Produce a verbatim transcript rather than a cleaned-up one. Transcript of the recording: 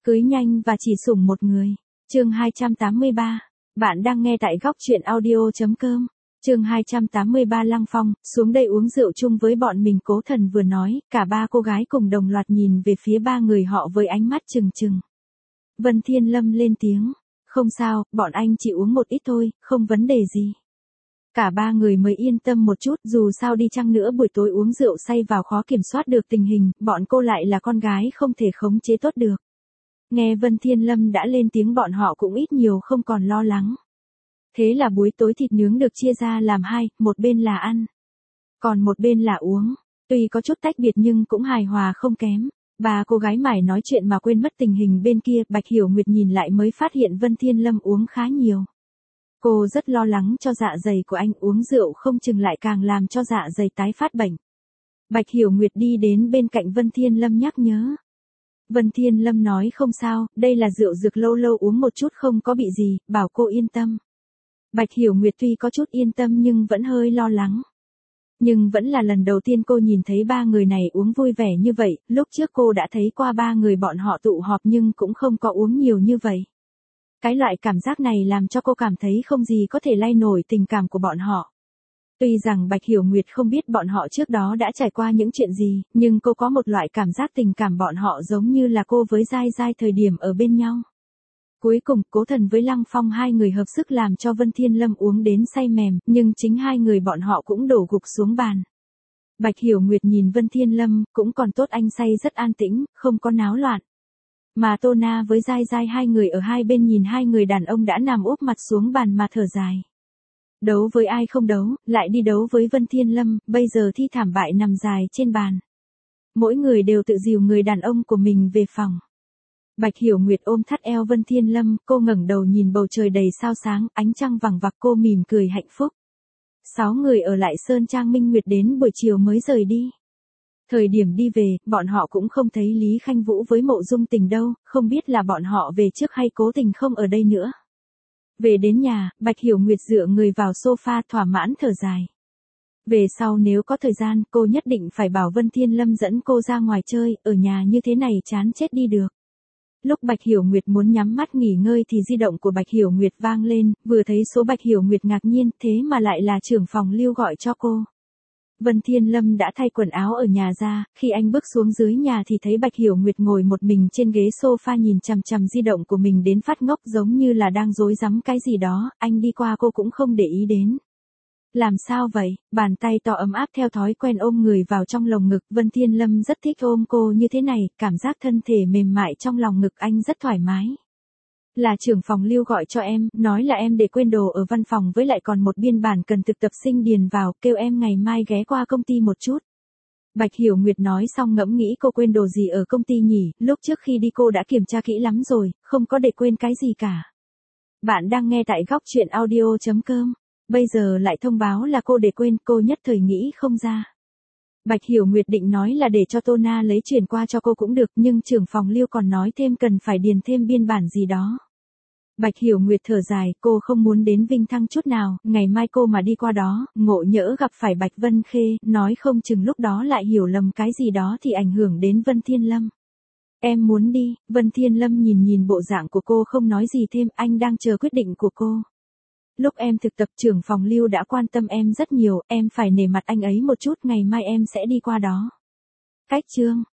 Cưới nhanh và chỉ sủng một người. Chương hai trăm tám mươi ba. Bạn đang nghe tại góc truyện audio chấm com. Chương hai trăm tám mươi ba Lăng Phong, xuống đây uống rượu chung với bọn mình. Cố Thần vừa nói, cả ba cô gái cùng đồng loạt nhìn về phía ba người họ với ánh mắt trừng trừng. Vân Thiên Lâm lên tiếng, không sao, bọn anh chỉ uống một ít thôi, không vấn đề gì. Cả ba người mới yên tâm một chút, dù sao đi chăng nữa buổi tối uống rượu say vào khó kiểm soát được tình hình, bọn cô lại là con gái không thể khống chế tốt được. Nghe Vân Thiên Lâm đã lên tiếng bọn họ cũng ít nhiều không còn lo lắng. Thế là buổi tối thịt nướng được chia ra làm hai, một bên là ăn, còn một bên là uống. Tuy có chút tách biệt nhưng cũng hài hòa không kém. Ba cô gái mải nói chuyện mà quên mất tình hình bên kia. Bạch Hiểu Nguyệt nhìn lại mới phát hiện Vân Thiên Lâm uống khá nhiều. Cô rất lo lắng cho dạ dày của anh, uống rượu không chừng lại càng làm cho dạ dày tái phát bệnh. Bạch Hiểu Nguyệt đi đến bên cạnh Vân Thiên Lâm nhắc nhớ. Vân Thiên Lâm nói không sao, đây là rượu dược, lâu lâu uống một chút không có bị gì, bảo cô yên tâm. Bạch Hiểu Nguyệt tuy có chút yên tâm nhưng vẫn hơi lo lắng. Nhưng vẫn là lần đầu tiên cô nhìn thấy ba người này uống vui vẻ như vậy, lúc trước cô đã thấy qua ba người bọn họ tụ họp nhưng cũng không có uống nhiều như vậy. Cái loại cảm giác này làm cho cô cảm thấy không gì có thể lay nổi tình cảm của bọn họ. Tuy rằng Bạch Hiểu Nguyệt không biết bọn họ trước đó đã trải qua những chuyện gì, nhưng cô có một loại cảm giác tình cảm bọn họ giống như là cô với Giai Giai thời điểm ở bên nhau. Cuối cùng, Cố Thần với Lăng Phong hai người hợp sức làm cho Vân Thiên Lâm uống đến say mềm, nhưng chính hai người bọn họ cũng đổ gục xuống bàn. Bạch Hiểu Nguyệt nhìn Vân Thiên Lâm, cũng còn tốt anh say rất an tĩnh, không có náo loạn. Mà Tô Na với Giai Giai hai người ở hai bên nhìn hai người đàn ông đã nằm úp mặt xuống bàn mà thở dài. Đấu với ai không đấu, lại đi đấu với Vân Thiên Lâm, bây giờ thi thảm bại nằm dài trên bàn. Mỗi người đều tự dìu người đàn ông của mình về phòng. Bạch Hiểu Nguyệt ôm thắt eo Vân Thiên Lâm, cô ngẩng đầu nhìn bầu trời đầy sao sáng, ánh trăng vằng vặc, cô mỉm cười hạnh phúc. Sáu người ở lại Sơn Trang Minh Nguyệt đến buổi chiều mới rời đi. Thời điểm đi về, bọn họ cũng không thấy Lý Khanh Vũ với Mộ Dung Tình đâu, không biết là bọn họ về trước hay cố tình không ở đây nữa. Về đến nhà, Bạch Hiểu Nguyệt dựa người vào sofa thỏa mãn thở dài. Về sau nếu có thời gian, cô nhất định phải bảo Vân Thiên Lâm dẫn cô ra ngoài chơi, ở nhà như thế này chán chết đi được. Lúc Bạch Hiểu Nguyệt muốn nhắm mắt nghỉ ngơi thì di động của Bạch Hiểu Nguyệt vang lên, vừa thấy số Bạch Hiểu Nguyệt ngạc nhiên, thế mà lại là trưởng phòng Lưu gọi cho cô. Vân Thiên Lâm đã thay quần áo ở nhà ra, khi anh bước xuống dưới nhà thì thấy Bạch Hiểu Nguyệt ngồi một mình trên ghế sofa nhìn chằm chằm di động của mình đến phát ngốc, giống như là đang rối rắm cái gì đó. Anh đi qua cô cũng không để ý đến. Làm sao vậy? Bàn tay to ấm áp theo thói quen ôm người vào trong lồng ngực. Vân Thiên Lâm rất thích ôm cô như thế này, cảm giác thân thể mềm mại trong lòng ngực anh rất thoải mái. Là trưởng phòng Lưu gọi cho em, nói là em để quên đồ ở văn phòng với lại còn một biên bản cần thực tập sinh điền vào, kêu em ngày mai ghé qua công ty một chút. Bạch Hiểu Nguyệt nói xong ngẫm nghĩ cô quên đồ gì ở công ty nhỉ, lúc trước khi đi cô đã kiểm tra kỹ lắm rồi, không có để quên cái gì cả. Bạn đang nghe tại góc truyện audio chấm com. Bây giờ lại thông báo là cô để quên, cô nhất thời nghĩ không ra. Bạch Hiểu Nguyệt định nói là để cho Tô Na lấy chuyển qua cho cô cũng được, nhưng trưởng phòng Lưu còn nói thêm cần phải điền thêm biên bản gì đó. Bạch Hiểu Nguyệt thở dài, cô không muốn đến Vinh Thăng chút nào, ngày mai cô mà đi qua đó, ngộ nhỡ gặp phải Bạch Vân Khê, nói không chừng lúc đó lại hiểu lầm cái gì đó thì ảnh hưởng đến Vân Thiên Lâm. Em muốn đi. Vân Thiên Lâm nhìn nhìn bộ dạng của cô không nói gì thêm, anh đang chờ quyết định của cô. Lúc em thực tập trưởng phòng Lưu đã quan tâm em rất nhiều, em phải nể mặt anh ấy một chút, ngày mai em sẽ đi qua đó. Cách chương.